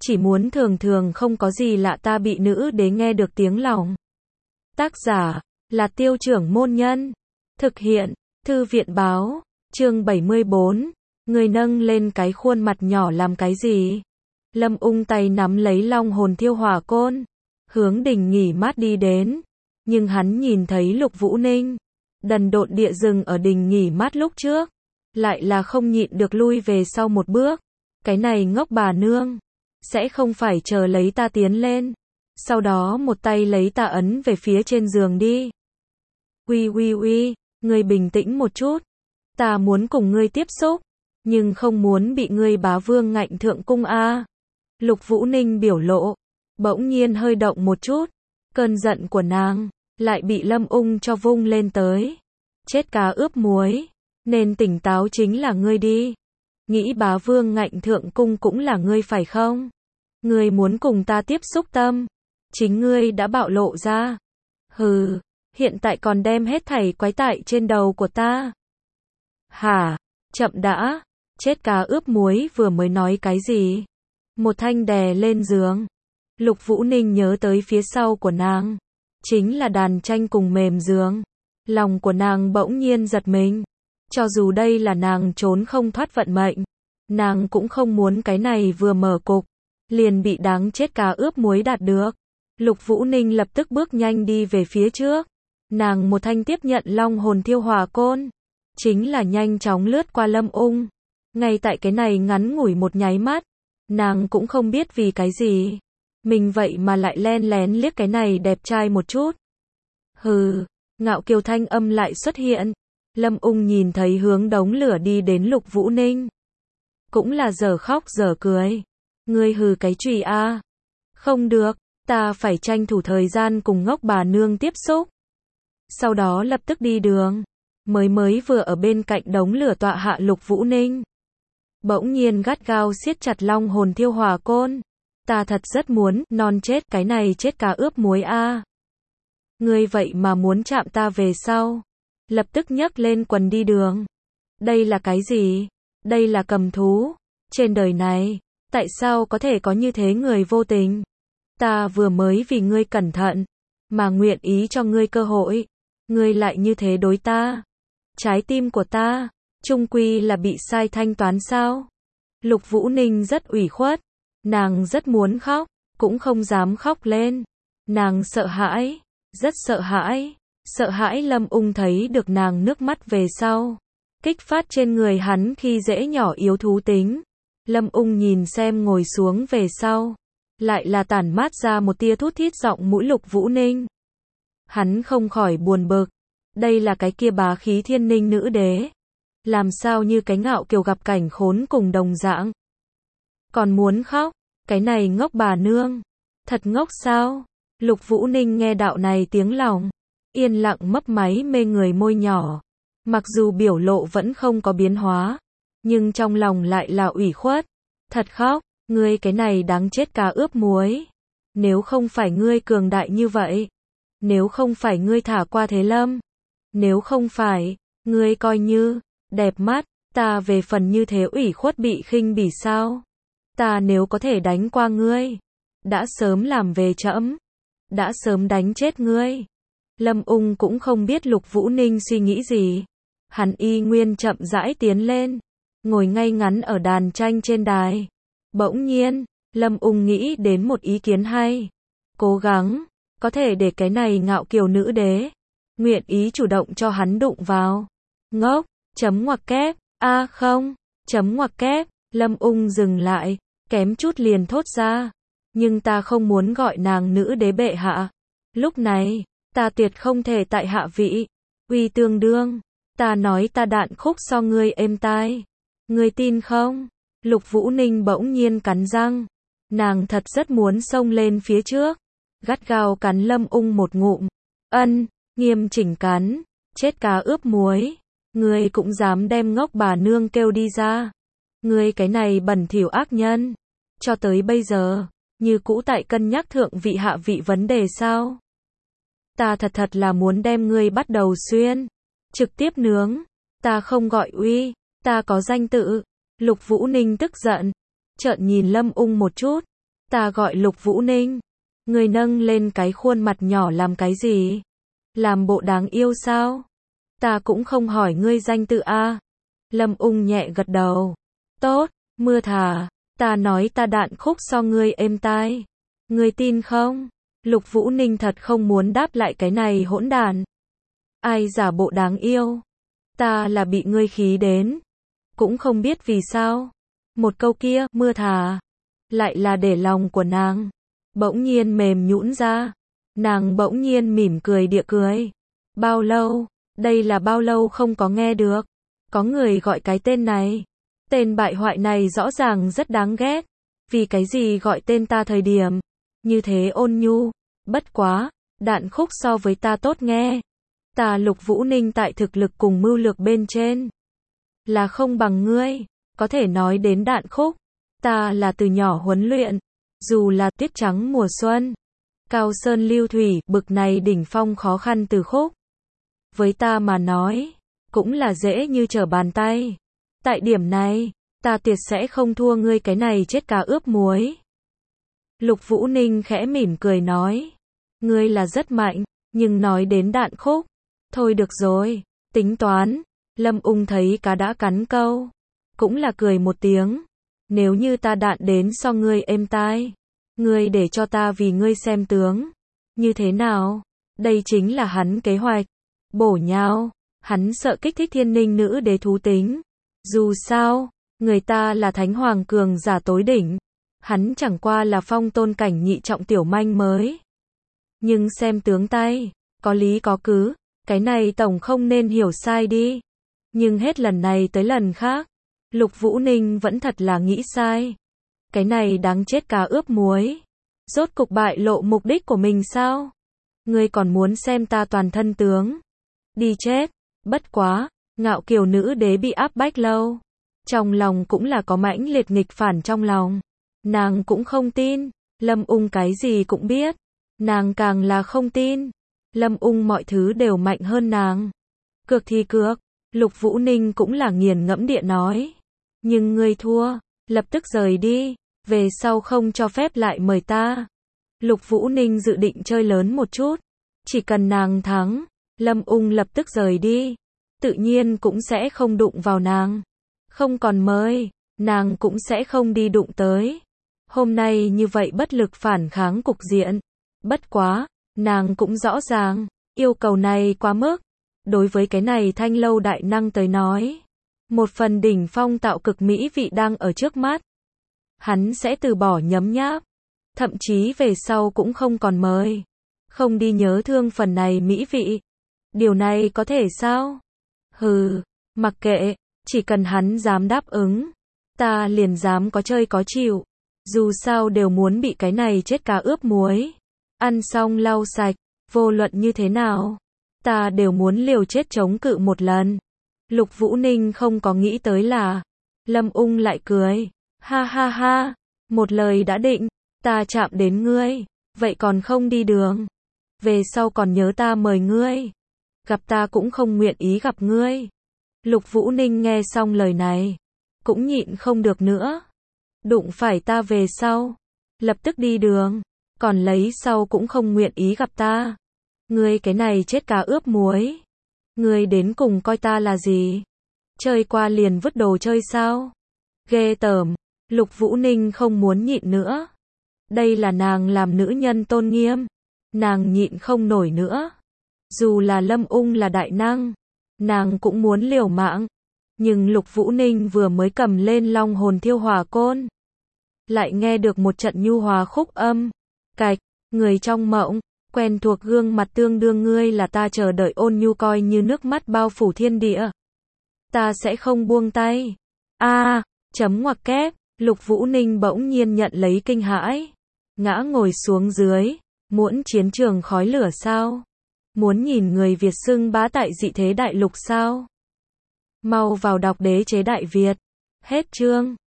chỉ muốn thường thường không có gì lạ ta bị nữ đế nghe được tiếng lòng. Tác giả là Tiêu Trưởng Môn Nhân. Thực hiện Thư viện Báo. Chương 74. Người nâng lên cái khuôn mặt nhỏ làm cái gì? Lâm Ung tay nắm lấy long hồn thiêu hỏa côn, hướng Đình Nghỉ Mát đi đến. Nhưng hắn nhìn thấy Lục Vũ Ninh đần độn địa dừng ở Đình Nghỉ Mát lúc trước, lại là không nhịn được lui về sau một bước. Cái này ngốc bà nương, sẽ không phải chờ lấy ta tiến lên, sau đó một tay lấy ta ấn về phía trên giường đi. Uy, ngươi bình tĩnh một chút. Ta muốn cùng ngươi tiếp xúc, nhưng không muốn bị ngươi bá vương ngạnh thượng cung a. Lục Vũ Ninh biểu lộ bỗng nhiên hơi động một chút, cơn giận của nàng lại bị Lâm Ung cho vung lên tới. Chết cá ướp muối, nên tỉnh táo chính là ngươi đi. Nghĩ bá vương ngạnh thượng cung cũng là ngươi phải không? Ngươi muốn cùng ta tiếp xúc tâm, chính ngươi đã bạo lộ ra. Hừ, hiện tại còn đem hết thảy quái tại trên đầu của ta. Hả? Chậm đã, chết cá ướp muối vừa mới nói cái gì? Một thanh đè lên giường. Lục Vũ Ninh nhớ tới phía sau của nàng, chính là đàn tranh cùng mềm giường. Lòng của nàng bỗng nhiên giật mình. Cho dù đây là nàng trốn không thoát vận mệnh, nàng cũng không muốn cái này vừa mở cục, liền bị đáng chết cá ướp muối đạt được. Lục Vũ Ninh lập tức bước nhanh đi về phía trước. Nàng một thanh tiếp nhận long hồn thiêu hỏa côn, chính là nhanh chóng lướt qua Lâm Ung. Ngay tại cái này ngắn ngủi một nháy mắt, nàng cũng không biết vì cái gì, mình vậy mà lại len lén liếc cái này đẹp trai một chút. Hừ, ngạo kiều thanh âm lại xuất hiện. Lâm Ung nhìn thấy hướng đống lửa đi đến Lục Vũ Ninh, cũng là dở khóc dở cười. Ngươi hừ cái chùy a. Không được, ta phải tranh thủ thời gian cùng ngốc bà nương tiếp xúc. Sau đó lập tức đi đường. Mới vừa ở bên cạnh đống lửa tọa hạ Lục Vũ Ninh, bỗng nhiên gắt gao siết chặt long hồn thiêu hỏa côn. Ta thật rất muốn non chết cái này chết cá ướp muối a. Ngươi vậy mà muốn chạm ta về sau. Lập tức nhấc lên quần đi đường. Đây là cái gì? Đây là cầm thú. Trên đời này, tại sao có thể có như thế người vô tình? Ta vừa mới vì ngươi cẩn thận, mà nguyện ý cho ngươi cơ hội. Ngươi lại như thế đối ta. Trái tim của ta, chung quy là bị sai thanh toán sao? Lục Vũ Ninh rất ủy khuất. Nàng rất muốn khóc, cũng không dám khóc lên. Nàng sợ hãi, rất sợ hãi. Sợ hãi Lâm Ung thấy được nàng nước mắt về sau, kích phát trên người hắn khi dễ nhỏ yếu thú tính. Lâm Ung nhìn xem ngồi xuống về sau, lại là tản mát ra một tia thút thít giọng mũi Lục Vũ Ninh. Hắn không khỏi buồn bực, đây là cái kia bá khí thiên ninh nữ đế, làm sao như cái ngạo kiều gặp cảnh khốn cùng đồng dạng. Còn muốn khóc, cái này ngốc bà nương, thật ngốc sao? Lục Vũ Ninh nghe đạo này tiếng lòng, yên lặng mấp máy mê người môi nhỏ. Mặc dù biểu lộ vẫn không có biến hóa, nhưng trong lòng lại là ủy khuất. Thật khóc, ngươi cái này đáng chết cá ướp muối. Nếu không phải ngươi cường đại như vậy, nếu không phải ngươi thả qua Thế Lâm, nếu không phải, ngươi coi như đẹp mắt, ta về phần như thế ủy khuất bị khinh bỉ sao? Ta nếu có thể đánh qua ngươi, đã sớm làm về trẫm, đã sớm đánh chết ngươi. Lâm Ung cũng không biết Lục Vũ Ninh suy nghĩ gì. Hắn y nguyên chậm rãi tiến lên, ngồi ngay ngắn ở đàn tranh trên đài. Bỗng nhiên, Lâm Ung nghĩ đến một ý kiến hay. Cố gắng, có thể để cái này ngạo kiều nữ đế, nguyện ý chủ động cho hắn đụng vào. Ngốc, chấm ngoặc kép, không, chấm ngoặc kép. Lâm Ung dừng lại, kém chút liền thốt ra. Nhưng ta không muốn gọi nàng nữ đế bệ hạ. Lúc này, ta tuyệt không thể tại hạ vị. Uy tương đương, ta nói ta đạn khúc so ngươi êm tai. Ngươi tin không? Lục Vũ Ninh bỗng nhiên cắn răng. Nàng thật rất muốn xông lên phía trước, gắt gao cắn Lâm Ung một ngụm. Nghiêm chỉnh cắn. Chết cá ướp muối. Ngươi cũng dám đem ngốc bà nương kêu đi ra. Ngươi cái này bẩn thỉu ác nhân. Cho tới bây giờ, như cũ tại cân nhắc thượng vị hạ vị vấn đề sao? Ta thật là muốn đem ngươi bắt đầu xuyên, trực tiếp nướng. Ta không gọi uy, ta có danh tự. Lục Vũ Ninh tức giận, trợn nhìn Lâm Ung một chút. Ta gọi Lục Vũ Ninh. Người nâng lên cái khuôn mặt nhỏ làm cái gì? Làm bộ đáng yêu sao? Ta cũng không hỏi ngươi danh tự a. Lâm Ung nhẹ gật đầu. Tốt, Mưa Thà, ta nói ta đạn khúc so ngươi êm tai. Ngươi tin không? Lục Vũ Ninh thật không muốn đáp lại cái này hỗn đản. Ai giả bộ đáng yêu? Ta là bị ngươi khí đến. Cũng không biết vì sao. Một câu kia, Mưa Thà, lại là để lòng của nàng bỗng nhiên mềm nhũn ra. Nàng bỗng nhiên mỉm cười địa cười. Bao lâu? Đây là bao lâu không có nghe được. Có người gọi cái tên này. Tên bại hoại này rõ ràng rất đáng ghét. Vì cái gì gọi tên ta thời điểm như thế ôn nhu. Bất quá, đạn khúc so với ta tốt nghe. Ta Lục Vũ Ninh tại thực lực cùng mưu lược bên trên là không bằng ngươi. Có thể nói đến đạn khúc, ta là từ nhỏ huấn luyện. Dù là Tuyết Trắng Mùa Xuân, Cao Sơn Lưu Thủy, bực này đỉnh phong khó khăn từ khúc, với ta mà nói, cũng là dễ như trở bàn tay. Tại điểm này, ta tuyệt sẽ không thua ngươi cái này chết cá ướp muối. Lục Vũ Ninh khẽ mỉm cười nói. Ngươi là rất mạnh, nhưng nói đến đạn khúc. Thôi được rồi, tính toán. Lâm Ung thấy cá đã cắn câu. Cũng là cười một tiếng. Nếu như ta đạn đến so ngươi êm tai. Ngươi để cho ta vì ngươi xem tướng. Như thế nào? Đây chính là hắn kế hoạch. Bổ nhào. Hắn sợ kích thích Thiên Ninh nữ đế thú tính. Dù sao, người ta là thánh hoàng cường giả tối đỉnh. Hắn chẳng qua là phong tôn cảnh nhị trọng tiểu manh mới. Nhưng xem tướng tay, có lý có cứ, cái này tổng không nên hiểu sai đi. Nhưng hết lần này tới lần khác, Lục Vũ Ninh vẫn thật là nghĩ sai. Cái này đáng chết cá ướp muối. Rốt cục bại lộ mục đích của mình sao? Ngươi còn muốn xem ta toàn thân tướng? Đi chết. Bất quá, Ngạo Kiều nữ đế bị áp bách lâu. Trong lòng cũng là có mãnh liệt nghịch phản trong lòng. Nàng cũng không tin. Lâm Ung cái gì cũng biết. Nàng càng là không tin. Lâm Ung mọi thứ đều mạnh hơn nàng. Cược thì cược. Lục Vũ Ninh cũng là nghiền ngẫm địa nói. Nhưng ngươi thua, lập tức rời đi. Về sau không cho phép lại mời ta. Lục Vũ Ninh dự định chơi lớn một chút. Chỉ cần nàng thắng, Lâm Ung lập tức rời đi. Tự nhiên cũng sẽ không đụng vào nàng. Không còn mời, nàng cũng sẽ không đi đụng tới. Hôm nay như vậy bất lực phản kháng cục diện. Bất quá, nàng cũng rõ ràng, yêu cầu này quá mức. Đối với cái này Thanh Lâu đại năng tới nói, một phần đỉnh phong tạo cực mỹ vị đang ở trước mắt. Hắn sẽ từ bỏ nhấm nháp, thậm chí về sau cũng không còn mời. Không đi nhớ thương phần này mỹ vị. Điều này có thể sao? Hừ, mặc kệ, chỉ cần hắn dám đáp ứng, ta liền dám có chơi có chịu. Dù sao đều muốn bị cái này chết cá ướp muối. Ăn xong lau sạch, vô luận như thế nào, ta đều muốn liều chết chống cự một lần. Lục Vũ Ninh không có nghĩ tới là, Lâm Ung lại cười. Ha ha ha, một lời đã định, ta chạm đến ngươi, vậy còn không đi đường. Về sau còn nhớ ta mời ngươi. Gặp ta cũng không nguyện ý gặp ngươi. Lục Vũ Ninh nghe xong lời này, cũng nhịn không được nữa. Đụng phải ta về sau, lập tức đi đường, còn lấy sau cũng không nguyện ý gặp ta. Ngươi cái này chết cá ướp muối. Ngươi đến cùng coi ta là gì? Chơi qua liền vứt đồ chơi sao? Ghê tởm. Lục Vũ Ninh không muốn nhịn nữa. Đây là nàng làm nữ nhân tôn nghiêm. Nàng nhịn không nổi nữa. Dù là Lâm Ung là đại năng, nàng cũng muốn liều mạng. Nhưng Lục Vũ Ninh vừa mới cầm lên long hồn thiêu hỏa côn, lại nghe được một trận nhu hòa khúc âm. Cạch, người trong mộng, quen thuộc gương mặt tương đương ngươi là ta chờ đợi ôn nhu coi như nước mắt bao phủ thiên địa. Ta sẽ không buông tay. Chấm ngoặc kép, Lục Vũ Ninh bỗng nhiên nhận lấy kinh hãi. Ngã ngồi xuống dưới, muốn chiến trường khói lửa sao? Muốn nhìn người Việt xưng bá tại dị thế đại lục sao? Mau vào đọc Đế chế Đại Việt. Hết chương.